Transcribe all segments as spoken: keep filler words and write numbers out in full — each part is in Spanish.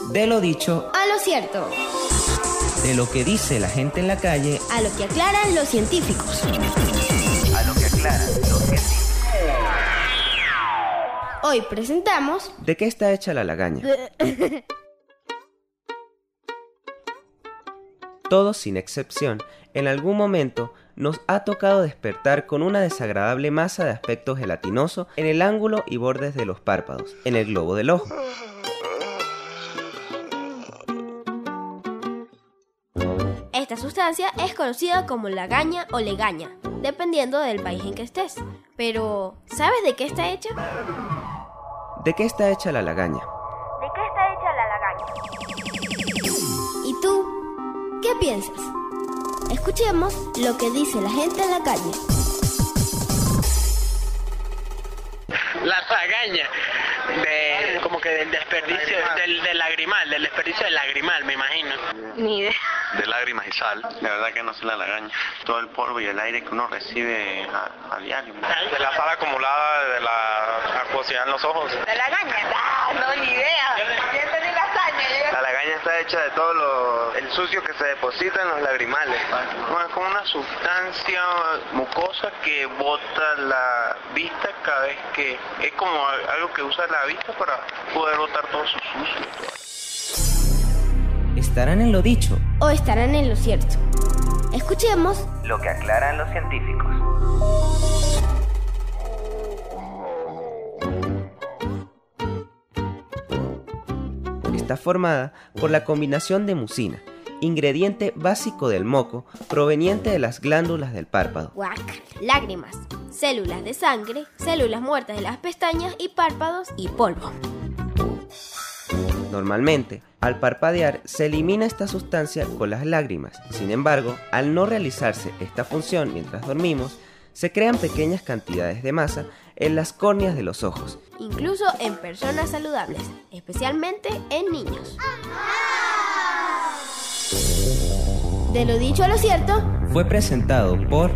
De lo dicho a lo cierto, de lo que dice la gente en la calle a lo que aclaran los científicos. a lo que aclaran los científicos. Hoy presentamos ¿De qué está hecha la lagaña? Todos, sin excepción, en algún momento nos ha tocado despertar con una desagradable masa de aspecto gelatinoso en el ángulo y bordes de los párpados, en el globo del ojo. Esta sustancia es conocida como lagaña o legaña, dependiendo del país en que estés. Pero, ¿sabes de qué está hecha? ¿De qué está hecha la lagaña? ¿De qué está hecha la lagaña? ¿Y tú? ¿Qué piensas? Escuchemos lo que dice la gente en la calle. La lagaña, de, como que del desperdicio, del, del lagrimal, del desperdicio del lagrimal, me imagino. Ni idea. De lágrimas y sal. La verdad que no sé la lagaña. Todo el polvo y el aire que uno recibe a, a diario. De la sal acumulada, de la acuosidad en los ojos. ¿De lagaña? No, no, ni idea. Yo entendí lasaña. La lagaña está hecha de todo lo, el sucio que se deposita en los lagrimales. No, es como una sustancia mucosa que bota la vista cada vez que... Es como algo que usa la vista para poder botar todo su sucio. ¿Estarán en lo dicho O estarán en lo cierto. Escuchemos lo que aclaran los científicos? Está formada por la combinación de mucina, ingrediente básico del moco proveniente de las glándulas del párpado. guácala, lágrimas, células de sangre, células muertas de las pestañas y párpados y polvo. Normalmente, al parpadear se elimina esta sustancia con las lágrimas. Sin embargo, al no realizarse esta función mientras dormimos, se crean pequeñas cantidades de masa en las córneas de los ojos. Incluso en personas saludables, especialmente en niños. De lo dicho a lo cierto, Fue presentado por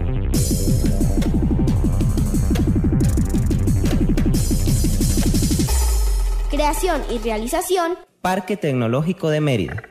creación y realización, Parque Tecnológico de Mérida.